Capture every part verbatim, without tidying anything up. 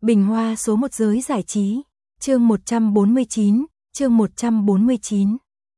Bình Hoa số một giới giải trí, chương một trăm bốn mươi chín, chương một trăm bốn mươi chín.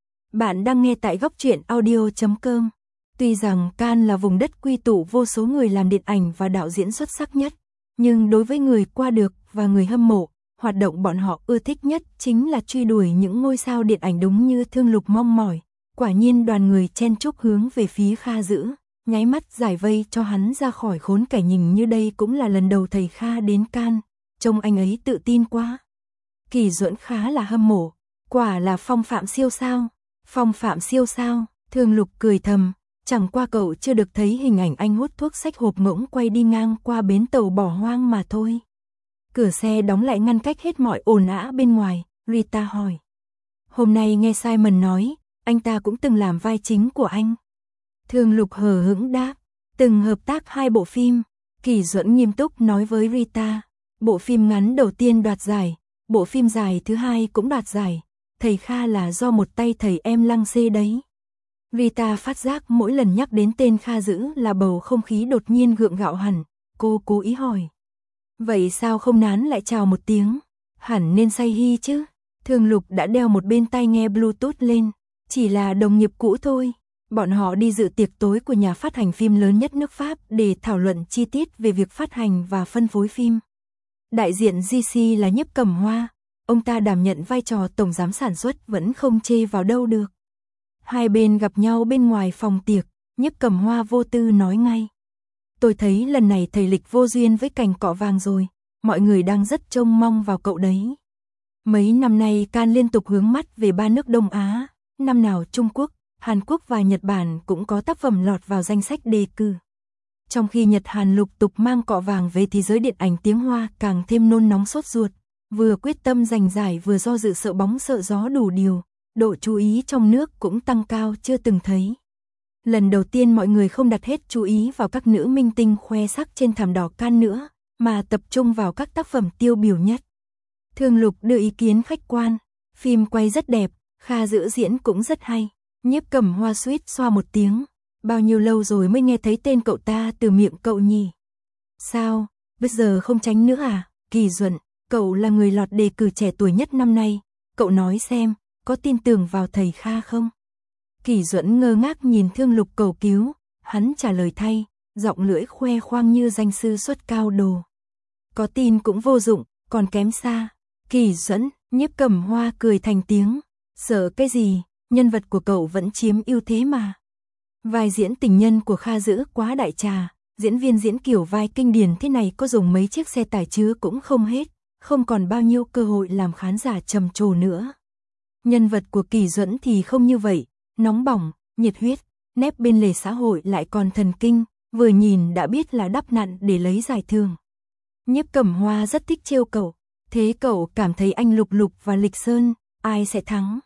Bạn đang nghe tại góc truyện audio chấm com. Tuy rằng Cannes là vùng đất quy tụ vô số người làm điện ảnh và đạo diễn xuất sắc nhất, nhưng đối với người qua được và người hâm mộ, hoạt động bọn họ ưa thích nhất chính là truy đuổi những ngôi sao điện ảnh đúng như Thương Lục mong mỏi. Quả nhiên đoàn người chen chúc hướng về phía Kha Dữ, nháy mắt giải vây cho hắn ra khỏi khốn cảnh. Nhìn như đây cũng là lần đầu thầy Kha đến Cannes, trông anh ấy tự tin quá. Kỳ Duẫn khá là hâm mộ, quả là phong phạm siêu sao, phong phạm siêu sao, Thương Lục cười thầm, chẳng qua cậu chưa được thấy hình ảnh anh hút thuốc xách hộp ngỗng quay đi ngang qua bến tàu bỏ hoang mà thôi. Cửa xe đóng lại ngăn cách hết mọi ồn ào bên ngoài, Rita hỏi. Hôm nay nghe Simon nói, anh ta cũng từng làm vai chính của anh. Thương Lục hờ hững đáp, từng hợp tác hai bộ phim. Kỳ Duẫn nghiêm túc nói với Rita, bộ phim ngắn đầu tiên đoạt giải, bộ phim dài thứ hai cũng đoạt giải, thầy Kha là do một tay thầy em lăng xê đấy. Rita phát giác mỗi lần nhắc đến tên Kha Dữ là bầu không khí đột nhiên gượng gạo hẳn, cô cố ý hỏi. Vậy sao không nán lại chào một tiếng, hẳn nên say hi chứ. Thương Lục đã đeo một bên tai nghe Bluetooth lên, chỉ là đồng nghiệp cũ thôi. Bọn họ đi dự tiệc tối của nhà phát hành phim lớn nhất nước Pháp để thảo luận chi tiết về việc phát hành và phân phối phim. Đại diện giê xê là Nhiếp Cẩm Hoa, ông ta đảm nhận vai trò tổng giám sản xuất vẫn không chê vào đâu được. Hai bên gặp nhau bên ngoài phòng tiệc, Nhiếp Cẩm Hoa vô tư nói ngay. Tôi thấy lần này thầy Lịch vô duyên với cành cọ vàng rồi, mọi người đang rất trông mong vào cậu đấy. Mấy năm nay Cannes liên tục hướng mắt về ba nước Đông Á, năm nào Trung Quốc, Hàn Quốc và Nhật Bản cũng có tác phẩm lọt vào danh sách đề cử. Trong khi Nhật Hàn lục tục mang cọ vàng về thì giới điện ảnh tiếng Hoa càng thêm nôn nóng sốt ruột, vừa quyết tâm giành giải vừa do dự sợ bóng sợ gió đủ điều, độ chú ý trong nước cũng tăng cao chưa từng thấy. Lần đầu tiên mọi người không đặt hết chú ý vào các nữ minh tinh khoe sắc trên thảm đỏ Cannes nữa, mà tập trung vào các tác phẩm tiêu biểu nhất. Thương Lục đưa ý kiến khách quan, phim quay rất đẹp, Kha Dữ diễn cũng rất hay. Nhiếp Cẩm Hoa suýt xoa một tiếng, bao nhiêu lâu rồi mới nghe thấy tên cậu ta từ miệng cậu nhỉ? Sao, bây giờ không tránh nữa à? Kỳ Duẫn, cậu là người lọt đề cử trẻ tuổi nhất năm nay, cậu nói xem, có tin tưởng vào thầy Kha không? Kỳ Duẫn ngơ ngác nhìn Thương Lục cầu cứu, hắn trả lời thay, giọng lưỡi khoe khoang như danh sư xuất cao đồ. Có tin cũng vô dụng, còn kém xa. Kỳ Duẫn, Nhiếp Cẩm Hoa cười thành tiếng, sợ cái gì? Nhân vật của cậu vẫn chiếm ưu thế mà. Vai diễn tình nhân của Kha Dữ quá đại trà, diễn viên diễn kiểu vai kinh điển thế này có dùng mấy chiếc xe tải chứa cũng không hết, không còn bao nhiêu cơ hội làm khán giả trầm trồ nữa. Nhân vật của Kỳ Duẫn thì không như vậy, nóng bỏng, nhiệt huyết, nép bên lề xã hội lại còn thần kinh, vừa nhìn đã biết là đắp nặn để lấy giải thưởng. Nhiếp Cẩm Hoa rất thích trêu cậu, thế cậu cảm thấy anh Lục Lục và Lịch Sơn, ai sẽ thắng?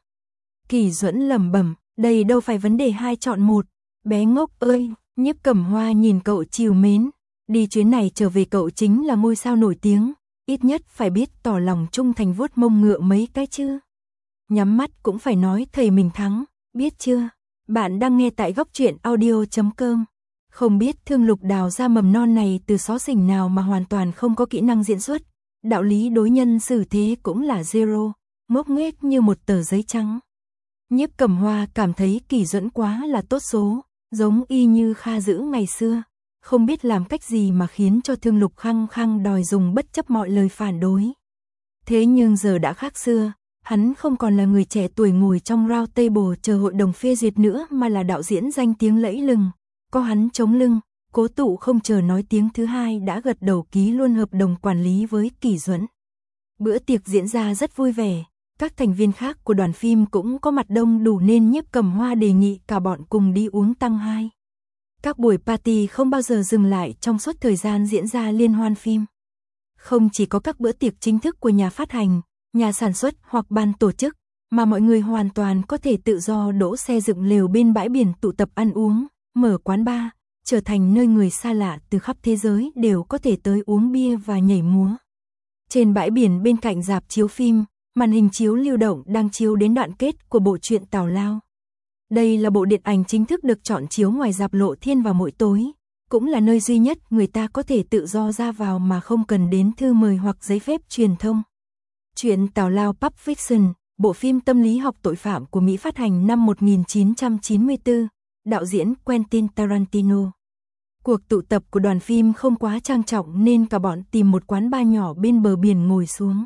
Kỳ Duẫn lẩm bẩm, đây đâu phải vấn đề hai chọn một, bé ngốc ơi. Nhiếp Cẩm Hoa nhìn cậu trìu mến, đi chuyến này trở về cậu chính là ngôi sao nổi tiếng, ít nhất phải biết tỏ lòng trung thành vuốt mông ngựa mấy cái chứ. Nhắm mắt cũng phải nói thầy mình thắng, biết chưa? Bạn đang nghe tại góc truyện audio chấm com. Không biết Thương Lục đào ra mầm non này từ xó xỉnh nào mà hoàn toàn không có kỹ năng diễn xuất, đạo lý đối nhân xử thế cũng là zero, ngốc nghếch như một tờ giấy trắng. Nhiếp Cẩm Hoa cảm thấy Kỳ Duẫn quá là tốt số, giống y như Kha Dữ ngày xưa, không biết làm cách gì mà khiến cho Thương Lục khăng khăng đòi dùng bất chấp mọi lời phản đối. Thế nhưng giờ đã khác xưa, hắn không còn là người trẻ tuổi ngồi trong round table chờ hội đồng phê duyệt nữa mà là đạo diễn danh tiếng lẫy lừng. Có hắn chống lưng, Cố Tụ không chờ nói tiếng thứ hai đã gật đầu ký luôn hợp đồng quản lý với Kỳ Duẫn. Bữa tiệc diễn ra rất vui vẻ. Các thành viên khác của đoàn phim cũng có mặt đông đủ nên Nhiếp Cẩm Hoa đề nghị cả bọn cùng đi uống tăng hai. Các buổi party không bao giờ dừng lại trong suốt thời gian diễn ra liên hoan phim. Không chỉ có các bữa tiệc chính thức của nhà phát hành, nhà sản xuất hoặc ban tổ chức, mà mọi người hoàn toàn có thể tự do đỗ xe dựng lều bên bãi biển tụ tập ăn uống, mở quán bar, trở thành nơi người xa lạ từ khắp thế giới đều có thể tới uống bia và nhảy múa. Trên bãi biển bên cạnh rạp chiếu phim, màn hình chiếu lưu động đang chiếu đến đoạn kết của bộ truyện Tào Lao. Đây là bộ điện ảnh chính thức được chọn chiếu ngoài rạp Lộ Thiên vào mỗi tối, cũng là nơi duy nhất người ta có thể tự do ra vào mà không cần đến thư mời hoặc giấy phép truyền thông. Chuyện tào lao Pulp Fiction, bộ phim tâm lý học tội phạm của Mỹ phát hành năm một nghìn chín trăm chín mươi tư, đạo diễn Quentin Tarantino. Cuộc tụ tập của đoàn phim không quá trang trọng nên cả bọn tìm một quán bar nhỏ bên bờ biển ngồi xuống.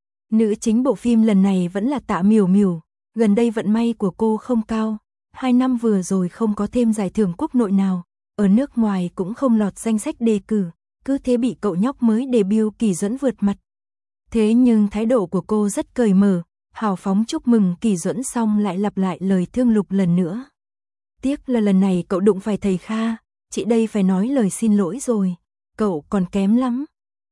Nữ chính bộ phim lần này vẫn là Tạ Miểu Miểu, gần đây vận may của cô không cao, hai năm vừa rồi không có thêm giải thưởng quốc nội nào, ở nước ngoài cũng không lọt danh sách đề cử, cứ thế bị cậu nhóc mới debut Kỳ Duẫn vượt mặt. Thế nhưng thái độ của cô rất cởi mở, hào phóng chúc mừng Kỳ Duẫn xong lại lặp lại lời thương Lục lần nữa. Tiếc là lần này cậu đụng phải thầy Kha, chị đây phải nói lời xin lỗi rồi, cậu còn kém lắm.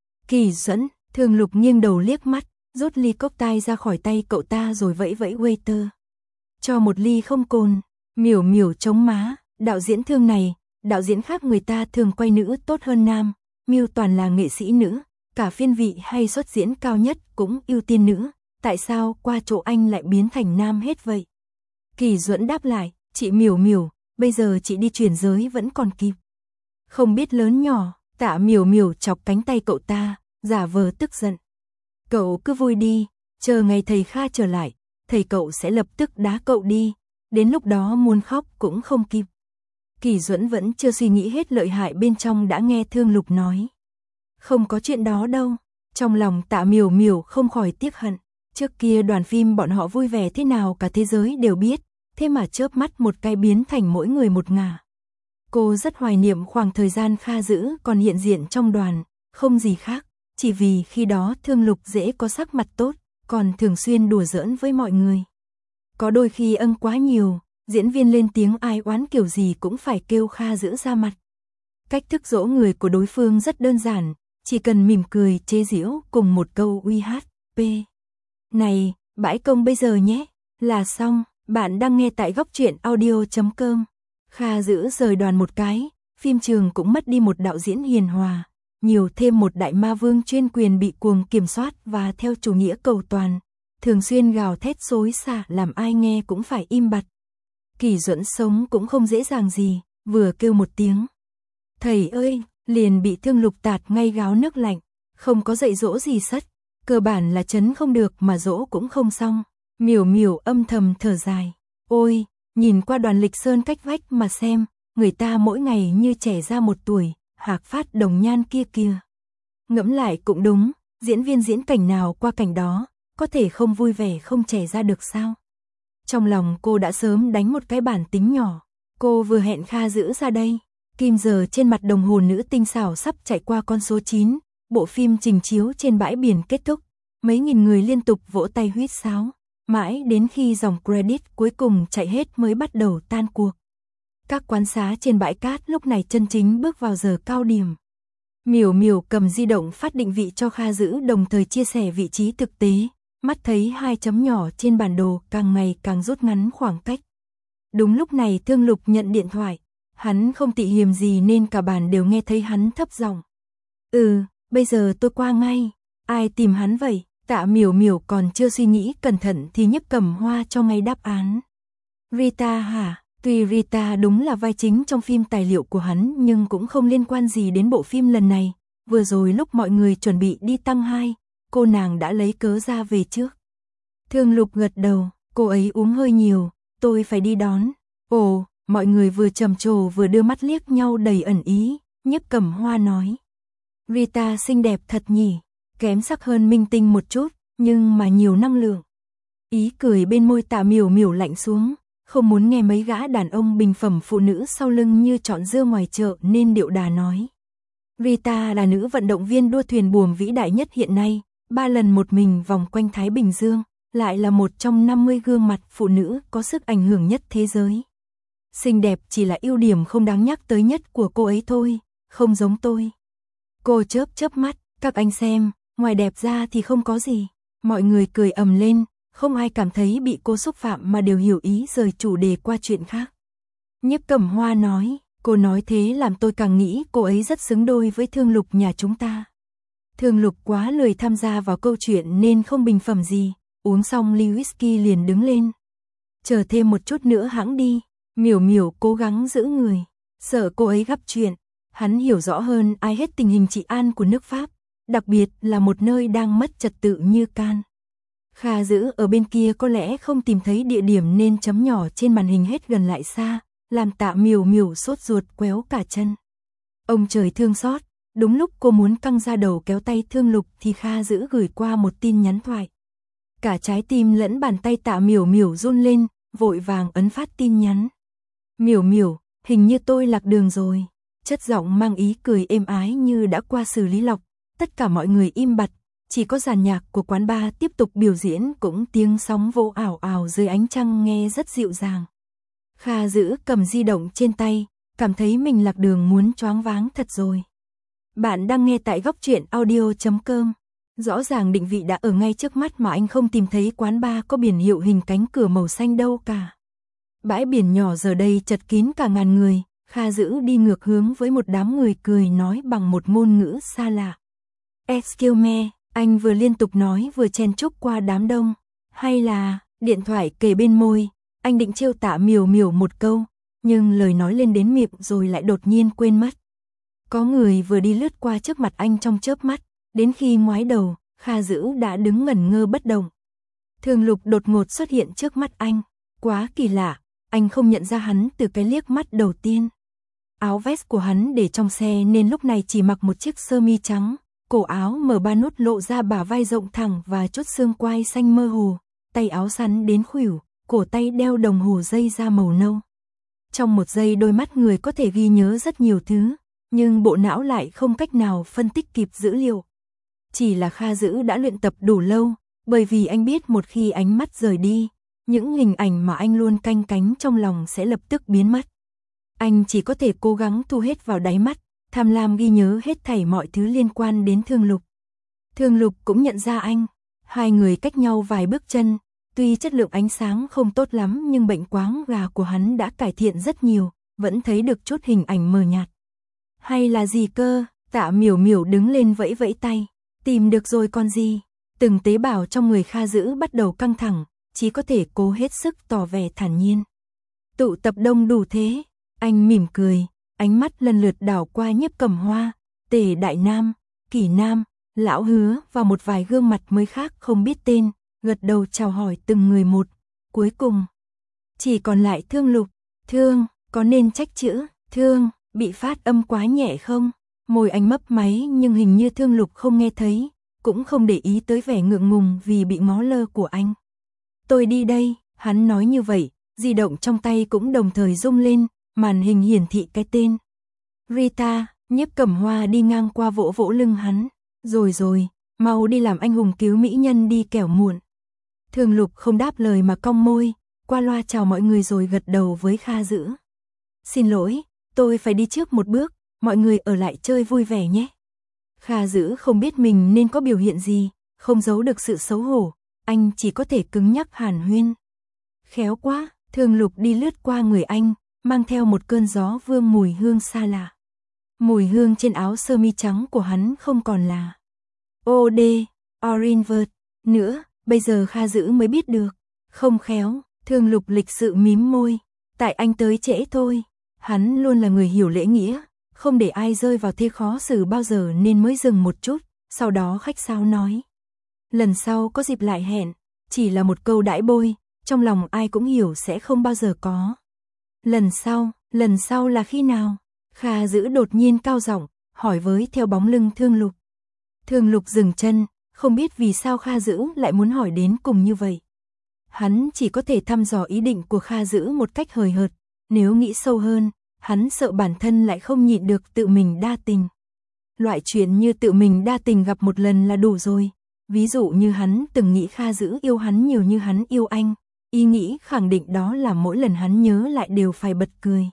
Kỳ Duẫn, Thương Lục nghiêng đầu liếc mắt, rút ly cốc tai ra khỏi tay cậu ta rồi vẫy vẫy waiter. Cho một ly không cồn. Miểu Miểu chống má, đạo diễn Thương này, đạo diễn khác người ta thường quay nữ tốt hơn nam, Miu toàn là nghệ sĩ nữ, cả phiên vị hay xuất diễn cao nhất cũng ưu tiên nữ, tại sao qua chỗ anh lại biến thành nam hết vậy? Kỳ Duẫn đáp lại, chị Miểu Miểu, bây giờ chị đi chuyển giới vẫn còn kịp. Không biết lớn nhỏ, Tạ Miểu Miểu chọc cánh tay cậu ta, giả vờ tức giận. Cậu cứ vui đi, chờ ngày thầy Kha trở lại, thầy cậu sẽ lập tức đá cậu đi, đến lúc đó muốn khóc cũng không kịp. Kỳ Duẫn vẫn chưa suy nghĩ hết lợi hại bên trong đã nghe Thương Lục nói. Không có chuyện đó đâu, trong lòng Tạ Miểu Miểu không khỏi tiếc hận, trước kia đoàn phim bọn họ vui vẻ thế nào cả thế giới đều biết, thế mà chớp mắt một cái biến thành mỗi người một ngả. Cô rất hoài niệm khoảng thời gian Kha Dữ còn hiện diện trong đoàn, không gì khác, chỉ vì khi đó Thương Lục dễ có sắc mặt tốt, còn thường xuyên đùa giỡn với mọi người. Có đôi khi ân quá nhiều, diễn viên lên tiếng ai oán kiểu gì cũng phải kêu Kha Dữ ra mặt. Cách thức dỗ người của đối phương rất đơn giản, chỉ cần mỉm cười chế giễu cùng một câu uy hát, p. Này, bãi công bây giờ nhé, là xong, bạn đang nghe tại góc truyện audio chấm com. Kha Dữ rời đoàn một cái, phim trường cũng mất đi một đạo diễn hiền hòa, nhiều thêm một đại ma vương chuyên quyền bị cuồng kiểm soát và theo chủ nghĩa cầu toàn, thường xuyên gào thét xối xả làm ai nghe cũng phải im bặt. Kỳ Duẫn sống cũng không dễ dàng gì, vừa kêu một tiếng. Thầy ơi, liền bị Thương Lục tạt ngay gáo nước lạnh, không có dạy dỗ gì sất, cơ bản là chấn không được mà dỗ cũng không xong. Miểu Miểu âm thầm thở dài, ôi, nhìn qua đoàn Lịch Sơn cách vách mà xem, người ta mỗi ngày như trẻ ra một tuổi, Hạc Phát Đồng Nhan kia kia. Ngẫm lại cũng đúng, diễn viên diễn cảnh nào qua cảnh đó, có thể không vui vẻ không trẻ ra được sao? Trong lòng cô đã sớm đánh một cái bản tính nhỏ, cô vừa hẹn Kha Dữ ra đây, kim giờ trên mặt đồng hồ nữ tinh xảo sắp chạy qua con số chín, bộ phim trình chiếu trên bãi biển kết thúc, mấy nghìn người liên tục vỗ tay huýt sáo, mãi đến khi dòng credit cuối cùng chạy hết mới bắt đầu tan cuộc. Các quán xá trên bãi cát lúc này chân chính bước vào giờ cao điểm. Miểu Miểu cầm di động phát định vị cho Kha Dữ đồng thời chia sẻ vị trí thực tế, mắt thấy hai chấm nhỏ trên bản đồ càng ngày càng rút ngắn khoảng cách. Đúng lúc này Thương Lục nhận điện thoại, hắn không tị hiềm gì nên cả bản đều nghe thấy hắn thấp giọng. Ừ, bây giờ tôi qua ngay, ai tìm hắn vậy? Tạ Miểu Miểu còn chưa suy nghĩ cẩn thận thì Nhiếp Cẩm Hoa cho ngay đáp án. Rita hả? Tuy Rita đúng là vai chính trong phim tài liệu của hắn nhưng cũng không liên quan gì đến bộ phim lần này. Vừa rồi lúc mọi người chuẩn bị đi tăng hai, cô nàng đã lấy cớ ra về trước. Thương Lục gật đầu, cô ấy uống hơi nhiều, tôi phải đi đón. Ồ, mọi người vừa trầm trồ vừa đưa mắt liếc nhau đầy ẩn ý, Nhiếp Cẩm Hoa nói. Rita xinh đẹp thật nhỉ, kém sắc hơn Minh Tinh một chút, nhưng mà nhiều năng lượng. Ý cười bên môi Tạ Miểu Miểu lạnh xuống. Không muốn nghe mấy gã đàn ông bình phẩm phụ nữ sau lưng như chọn dưa ngoài chợ nên điệu đà nói. Rita là nữ vận động viên đua thuyền buồm vĩ đại nhất hiện nay, ba lần một mình vòng quanh Thái Bình Dương, lại là một trong năm mươi gương mặt phụ nữ có sức ảnh hưởng nhất thế giới. Xinh đẹp chỉ là ưu điểm không đáng nhắc tới nhất của cô ấy thôi, không giống tôi. Cô chớp chớp mắt, các anh xem, ngoài đẹp ra thì không có gì. Mọi người cười ầm lên. Không ai cảm thấy bị cô xúc phạm mà đều hiểu ý rời chủ đề qua chuyện khác. Nhiếp Cẩm Hoa nói, cô nói thế làm tôi càng nghĩ cô ấy rất xứng đôi với Thương Lục nhà chúng ta. Thương Lục quá lười tham gia vào câu chuyện nên không bình phẩm gì, uống xong ly whisky liền đứng lên. Chờ thêm một chút nữa hãng đi, Miểu Miểu cố gắng giữ người, sợ cô ấy gấp chuyện. Hắn hiểu rõ hơn ai hết tình hình trị an của nước Pháp, đặc biệt là một nơi đang mất trật tự như Cannes. Kha Dữ ở bên kia có lẽ không tìm thấy địa điểm nên chấm nhỏ trên màn hình hết gần lại xa, làm Tạ Miểu Miểu sốt ruột quéo cả chân. Ông trời thương xót, đúng lúc cô muốn căng ra đầu kéo tay Thương Lục thì Kha Dữ gửi qua một tin nhắn thoại. Cả trái tim lẫn bàn tay Tạ Miểu Miểu run lên, vội vàng ấn phát tin nhắn. Miểu Miểu, hình như tôi lạc đường rồi. Chất giọng mang ý cười êm ái như đã qua xử lý lọc, tất cả mọi người im bặt, chỉ có dàn nhạc của quán bar tiếp tục biểu diễn cũng tiếng sóng vỗ ảo ảo dưới ánh trăng nghe rất dịu dàng. Kha Dữ cầm di động trên tay, cảm thấy mình lạc đường muốn choáng váng thật rồi. Bạn đang nghe tại góc truyện audio chấm com. Rõ ràng định vị đã ở ngay trước mắt mà anh không tìm thấy quán bar có biển hiệu hình cánh cửa màu xanh đâu cả. Bãi biển nhỏ giờ đây chật kín cả ngàn người, Kha Dữ đi ngược hướng với một đám người cười nói bằng một ngôn ngữ xa lạ. Excuse me, anh vừa liên tục nói vừa chen chúc qua đám đông. Hay là, điện thoại kề bên môi, anh định trêu Tạ Miểu Miểu một câu, nhưng lời nói lên đến miệng rồi lại đột nhiên quên mất. Có người vừa đi lướt qua trước mặt anh trong chớp mắt, đến khi ngoái đầu, Kha Dữ đã đứng ngẩn ngơ bất động. Thương Lục đột ngột xuất hiện trước mắt anh, quá kỳ lạ, anh không nhận ra hắn từ cái liếc mắt đầu tiên. Áo vest của hắn để trong xe nên lúc này chỉ mặc một chiếc sơ mi trắng, cổ áo mở ba nút lộ ra bả vai rộng thẳng và chốt xương quai xanh mơ hồ, tay áo sắn đến khuỷu, cổ tay đeo đồng hồ dây da màu nâu. Trong một giây đôi mắt người có thể ghi nhớ rất nhiều thứ, nhưng bộ não lại không cách nào phân tích kịp dữ liệu. Chỉ là Kha Dữ đã luyện tập đủ lâu, bởi vì anh biết một khi ánh mắt rời đi, những hình ảnh mà anh luôn canh cánh trong lòng sẽ lập tức biến mất. Anh chỉ có thể cố gắng thu hết vào đáy mắt, tham lam ghi nhớ hết thảy mọi thứ liên quan đến Thương Lục. Thương Lục cũng nhận ra anh, hai người cách nhau vài bước chân, tuy chất lượng ánh sáng không tốt lắm nhưng bệnh quáng gà của hắn đã cải thiện rất nhiều, vẫn thấy được chút hình ảnh mờ nhạt. Hay là gì cơ? Tạ Miểu Miểu đứng lên vẫy vẫy tay, tìm được rồi còn gì? Từng tế bào trong người Kha Dữ bắt đầu căng thẳng, chỉ có thể cố hết sức tỏ vẻ thản nhiên. Tụ tập đông đủ thế, anh mỉm cười, ánh mắt lần lượt đảo qua Nhiếp Cẩm Hoa, Tề Đại Nam, Kỷ Nam, Lão Hứa và một vài gương mặt mới khác không biết tên, gật đầu chào hỏi từng người một. Cuối cùng, chỉ còn lại Thương Lục. Thương, có nên trách chữ, Thương, bị phát âm quá nhẹ không? Môi anh mấp máy nhưng hình như Thương Lục không nghe thấy, cũng không để ý tới vẻ ngượng ngùng vì bị ngó lơ của anh. Tôi đi đây, hắn nói như vậy, di động trong tay cũng đồng thời rung lên, màn hình hiển thị cái tên. Rita, Nhiếp Cẩm Hoa đi ngang qua vỗ vỗ lưng hắn. Rồi rồi, mau đi làm anh hùng cứu mỹ nhân đi kẻo muộn. Thương Lục không đáp lời mà cong môi, qua loa chào mọi người rồi gật đầu với Kha Dữ. Xin lỗi, tôi phải đi trước một bước, mọi người ở lại chơi vui vẻ nhé. Kha Dữ không biết mình nên có biểu hiện gì, không giấu được sự xấu hổ, anh chỉ có thể cứng nhắc hàn huyên. Khéo quá, Thương Lục đi lướt qua người anh, mang theo một cơn gió vương mùi hương xa lạ. Mùi hương trên áo sơ mi trắng của hắn không còn là ô đê, Orinvert nữa, bây giờ Kha Dữ mới biết được. Không khéo, Thương Lục lịch sự mím môi, tại anh tới trễ thôi. Hắn luôn là người hiểu lễ nghĩa, không để ai rơi vào thế khó xử bao giờ nên mới dừng một chút, sau đó khách sáo nói. Lần sau có dịp lại hẹn, chỉ là một câu đãi bôi, trong lòng ai cũng hiểu sẽ không bao giờ có. Lần sau, lần sau là khi nào? Kha Dữ đột nhiên cao giọng, hỏi với theo bóng lưng Thương Lục. Thương Lục dừng chân, không biết vì sao Kha Dữ lại muốn hỏi đến cùng như vậy. Hắn chỉ có thể thăm dò ý định của Kha Dữ một cách hời hợt, nếu nghĩ sâu hơn, hắn sợ bản thân lại không nhịn được tự mình đa tình. Loại chuyện như tự mình đa tình gặp một lần là đủ rồi, ví dụ như hắn từng nghĩ Kha Dữ yêu hắn nhiều như hắn yêu anh, ý nghĩ khẳng định đó là mỗi lần hắn nhớ lại đều phải bật cười.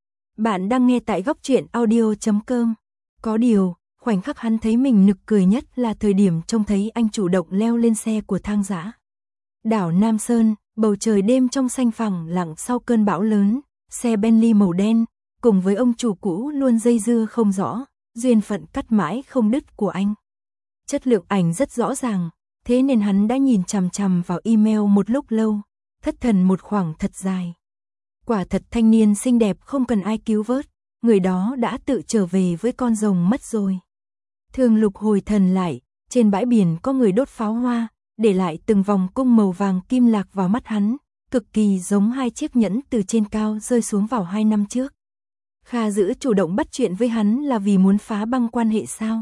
Bạn đang nghe tại góc truyện audio chấm com. Có điều, khoảnh khắc hắn thấy mình nực cười nhất là thời điểm trông thấy anh chủ động leo lên xe của Thang Dã. Đảo Nam Sơn, bầu trời đêm trong xanh phẳng lặng sau cơn bão lớn, xe Bentley màu đen, cùng với ông chủ cũ luôn dây dưa không rõ, duyên phận cắt mãi không đứt của anh. Chất lượng ảnh rất rõ ràng, thế nên hắn đã nhìn chằm chằm vào email một lúc lâu, thất thần một khoảng thật dài. Quả thật thanh niên xinh đẹp không cần ai cứu vớt, người đó đã tự trở về với con rồng mất rồi. Thương Lục hồi thần lại, trên bãi biển có người đốt pháo hoa, để lại từng vòng cung màu vàng kim lạc vào mắt hắn, cực kỳ giống hai chiếc nhẫn từ trên cao rơi xuống vào hai năm trước. Kha Dữ chủ động bắt chuyện với hắn là vì muốn phá băng quan hệ sao?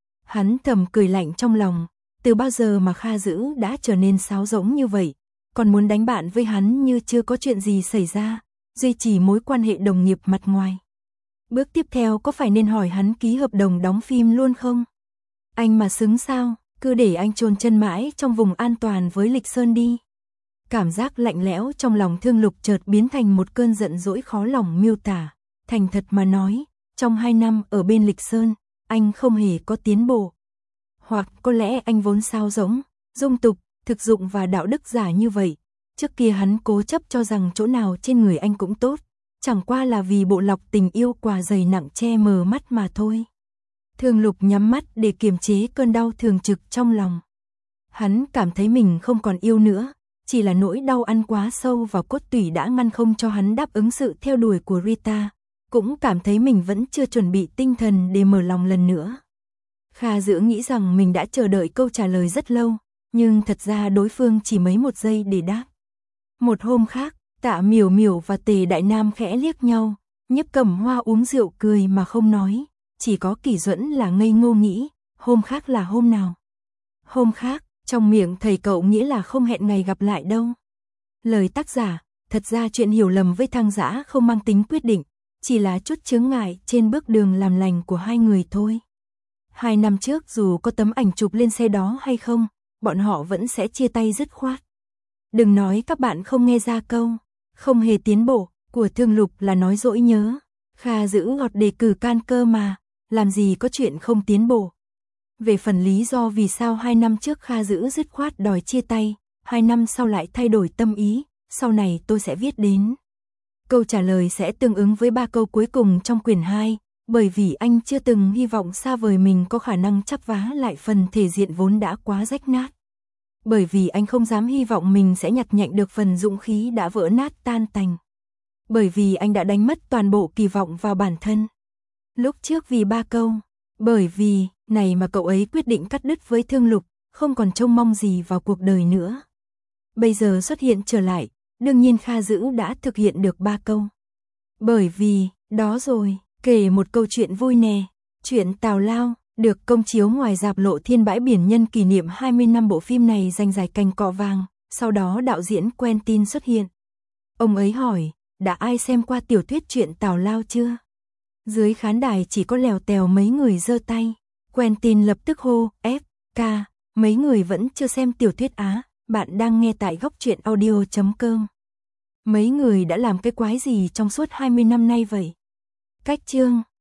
Hắn thầm cười lạnh trong lòng, từ bao giờ mà Kha Dữ đã trở nên sáo rỗng như vậy, còn muốn đánh bạn với hắn như chưa có chuyện gì xảy ra, duy trì mối quan hệ đồng nghiệp mặt ngoài. Bước tiếp theo có phải nên hỏi hắn ký hợp đồng đóng phim luôn không? Anh mà xứng sao, cứ để anh chôn chân mãi trong vùng an toàn với Lịch Sơn đi. Cảm giác lạnh lẽo trong lòng Thương Lục chợt biến thành một cơn giận dỗi khó lòng miêu tả. Thành thật mà nói, trong hai năm ở bên Lịch Sơn, anh không hề có tiến bộ. Hoặc có lẽ anh vốn sao rỗng, dung tục, thực dụng và đạo đức giả như vậy. Trước kia hắn cố chấp cho rằng chỗ nào trên người anh cũng tốt, chẳng qua là vì bộ lọc tình yêu quà dày nặng che mờ mắt mà thôi. Thương Lục nhắm mắt để kiềm chế cơn đau thường trực trong lòng. Hắn cảm thấy mình không còn yêu nữa, chỉ là nỗi đau ăn quá sâu vào cốt tủy đã ngăn không cho hắn đáp ứng sự theo đuổi của Rita, cũng cảm thấy mình vẫn chưa chuẩn bị tinh thần để mở lòng lần nữa. Kha Dữ nghĩ rằng mình đã chờ đợi câu trả lời rất lâu, nhưng thật ra đối phương chỉ mấy một giây để đáp. Một hôm khác, Tạ Miểu Miểu và Tề Đại Nam khẽ liếc nhau, Nhiếp Cẩm Hoa uống rượu cười mà không nói, chỉ có Kỷ Duẫn là ngây ngô nghĩ, hôm khác là hôm nào? Hôm khác, trong miệng thầy cậu nghĩa là không hẹn ngày gặp lại đâu. Lời tác giả, thật ra chuyện hiểu lầm với Thang Dã không mang tính quyết định, chỉ là chút chướng ngại trên bước đường làm lành của hai người thôi. Hai năm trước dù có tấm ảnh chụp lên xe đó hay không, bọn họ vẫn sẽ chia tay dứt khoát. Đừng nói các bạn không nghe ra câu, không hề tiến bộ, của Thương Lục là nói dỗi nhớ. Kha Dữ ngọt đề cử can cơ mà, làm gì có chuyện không tiến bộ. Về phần lý do vì sao hai năm trước Kha Dữ dứt khoát đòi chia tay, hai năm sau lại thay đổi tâm ý, sau này tôi sẽ viết đến. Câu trả lời sẽ tương ứng với ba câu cuối cùng trong quyển hai, bởi vì anh chưa từng hy vọng xa vời mình có khả năng chắp vá lại phần thể diện vốn đã quá rách nát. Bởi vì anh không dám hy vọng mình sẽ nhặt nhạnh được phần dũng khí đã vỡ nát tan tành. Bởi vì anh đã đánh mất toàn bộ kỳ vọng vào bản thân. Lúc trước vì ba câu, bởi vì, này mà cậu ấy quyết định cắt đứt với Thương Lục, không còn trông mong gì vào cuộc đời nữa. Bây giờ xuất hiện trở lại, đương nhiên Kha Dữ đã thực hiện được ba câu. Bởi vì, đó rồi, kể một câu chuyện vui nè, chuyện Tào Lao, được công chiếu ngoài rạp Lộ Thiên bãi biển nhân kỷ niệm hai mươi năm bộ phim này giành giải cành cọ vàng, sau đó đạo diễn Quentin xuất hiện. Ông ấy hỏi, đã ai xem qua tiểu thuyết chuyện Tào Lao chưa? Dưới khán đài chỉ có lèo tèo mấy người giơ tay. Quentin lập tức hô, F, K, mấy người vẫn chưa xem tiểu thuyết á, bạn đang nghe tại góc truyện audio chấm com. Mấy người đã làm cái quái gì trong suốt hai mươi năm nay vậy? Cách chương